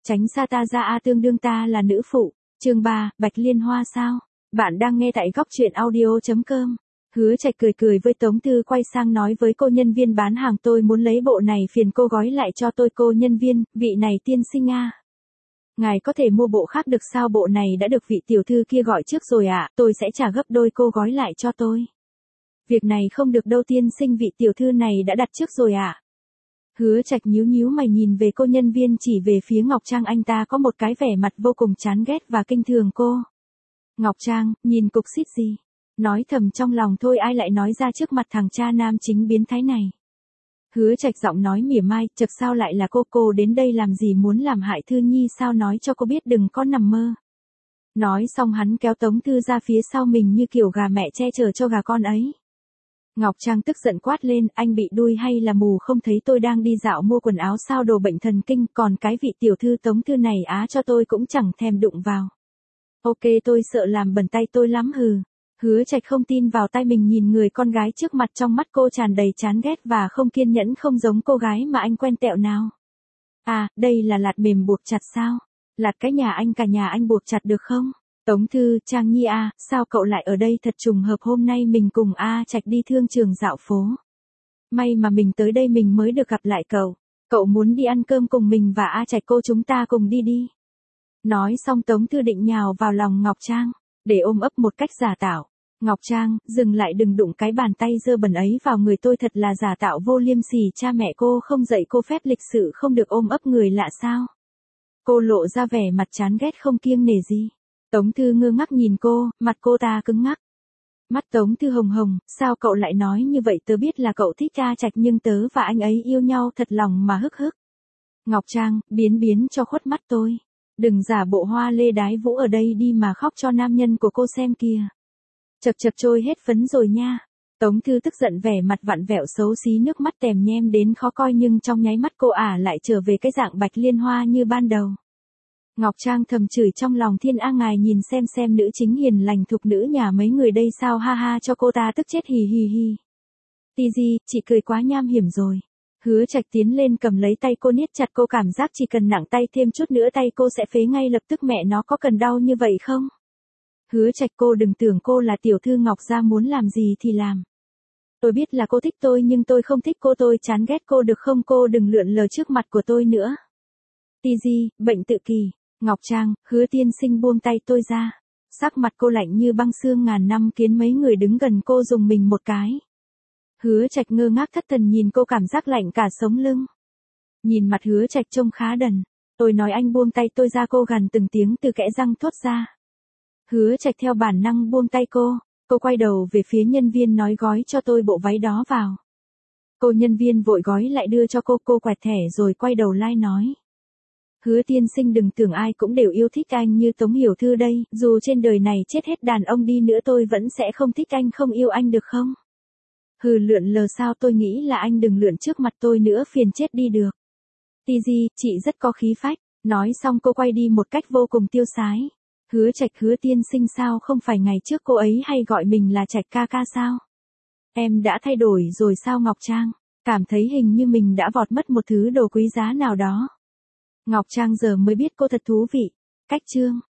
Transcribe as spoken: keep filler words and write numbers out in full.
Tránh xa ta ra a tương đương ta là nữ phụ. Chương ba, Bạch Liên Hoa sao? Bạn đang nghe tại góc truyện audio chấm com. Hứa Trạch cười cười với Tống Thư quay sang nói với cô nhân viên bán hàng tôi muốn lấy bộ này phiền cô gói lại cho tôi cô nhân viên, vị này tiên sinh a. Ngài có thể mua bộ khác được sao bộ này đã được vị tiểu thư kia gọi trước rồi ạ, à, tôi sẽ trả gấp đôi cô gói lại cho tôi. Việc này không được đâu tiên sinh vị tiểu thư này đã đặt trước rồi ạ. À. Hứa Trạch nhíu nhíu mày nhìn về cô nhân viên chỉ về phía Ngọc Trang anh ta có một cái vẻ mặt vô cùng chán ghét và kinh thường cô. Ngọc Trang, nhìn cục xít gì? Nói thầm trong lòng thôi ai lại nói ra trước mặt thằng cha nam chính biến thái này. Hứa Trạch giọng nói mỉa mai, chật sao lại là cô cô đến đây làm gì muốn làm hại Thư Nhi sao nói cho cô biết đừng có nằm mơ. Nói xong hắn kéo Tống Thư ra phía sau mình như kiểu gà mẹ che chở cho gà con ấy. Ngọc Trang tức giận quát lên, anh bị đuôi hay là mù không thấy tôi đang đi dạo mua quần áo sao đồ bệnh thần kinh, còn cái vị tiểu thư Tống Thư này á cho tôi cũng chẳng thèm đụng vào. Ok tôi sợ làm bẩn tay tôi lắm hừ. Hứa Trạch không tin vào tay mình nhìn người con gái trước mặt trong mắt cô tràn đầy chán ghét và không kiên nhẫn không giống cô gái mà anh quen tẹo nào. À, đây là lạt mềm buộc chặt sao? Lạt cái nhà anh cả nhà anh buộc chặt được không? Tống Thư, Trang Nhi à, sao cậu lại ở đây thật trùng hợp hôm nay mình cùng A Trạch đi thương trường dạo phố. May mà mình tới đây mình mới được gặp lại cậu. Cậu muốn đi ăn cơm cùng mình và A Trạch cô chúng ta cùng đi đi. Nói xong Tống Thư định nhào vào lòng Ngọc Trang, để ôm ấp một cách giả tạo. Ngọc Trang, dừng lại đừng đụng cái bàn tay dơ bẩn ấy vào người tôi thật là giả tạo vô liêm sỉ cha mẹ cô không dạy cô phép lịch sự không được ôm ấp người lạ sao. Cô lộ ra vẻ mặt chán ghét không kiêng nể gì. Tống Thư ngơ ngác nhìn cô, mặt cô ta cứng ngắc. Mắt Tống Thư hồng hồng, sao cậu lại nói như vậy tớ biết là cậu thích A Trạch nhưng tớ và anh ấy yêu nhau thật lòng mà hức hức. Ngọc Trang, biến biến cho khuất mắt tôi. Đừng giả bộ hoa lê đái vũ ở đây đi mà khóc cho nam nhân của cô xem kìa. Chật chật trôi hết phấn rồi nha. Tống Thư tức giận vẻ mặt vặn vẹo xấu xí nước mắt tèm nhem đến khó coi nhưng trong nháy mắt cô ả lại trở về cái dạng Bạch Liên Hoa như ban đầu. Ngọc Trang thầm chửi trong lòng thiên a ngài nhìn xem xem nữ chính hiền lành thục nữ nhà mấy người đây sao ha ha cho cô ta tức chết hì hì hì. Tì gì, chị cười quá nham hiểm rồi. Hứa Trạch tiến lên cầm lấy tay cô niết chặt cô cảm giác chỉ cần nặng tay thêm chút nữa tay cô sẽ phế ngay lập tức mẹ nó có cần đau như vậy không? Hứa Trạch cô đừng tưởng cô là tiểu thư Ngọc gia muốn làm gì thì làm. Tôi biết là cô thích tôi nhưng tôi không thích cô tôi chán ghét cô được không cô đừng lượn lờ trước mặt của tôi nữa. Tì gì, bệnh tự kỷ. Ngọc Trang, Hứa tiên sinh buông tay tôi ra. Sắc mặt cô lạnh như băng xương ngàn năm khiến mấy người đứng gần cô dùng mình một cái. Hứa Trạch ngơ ngác thất thần nhìn cô cảm giác lạnh cả sống lưng. Nhìn mặt Hứa Trạch trông khá đần. Tôi nói anh buông tay tôi ra cô gằn từng tiếng từ kẽ răng thốt ra. Hứa Trạch theo bản năng buông tay cô. Cô quay đầu về phía nhân viên nói gói cho tôi bộ váy đó vào. Cô nhân viên vội gói lại đưa cho cô cô quẹt thẻ rồi quay đầu lai nói. Hứa tiên sinh đừng tưởng ai cũng đều yêu thích anh như Tống Hiểu Thư đây, dù trên đời này chết hết đàn ông đi nữa tôi vẫn sẽ không thích anh không yêu anh được không? Hừ lượn lờ sao tôi nghĩ là anh đừng lượn trước mặt tôi nữa phiền chết đi được. Tì gì, chị rất có khí phách, nói xong cô quay đi một cách vô cùng tiêu sái. Hứa Trạch Hứa tiên sinh sao không phải ngày trước cô ấy hay gọi mình là Trạch ca ca sao? Em đã thay đổi rồi sao Ngọc Trang? Cảm thấy hình như mình đã vọt mất một thứ đồ quý giá nào đó. Ngọc Trang giờ mới biết cô thật thú vị. Cách chương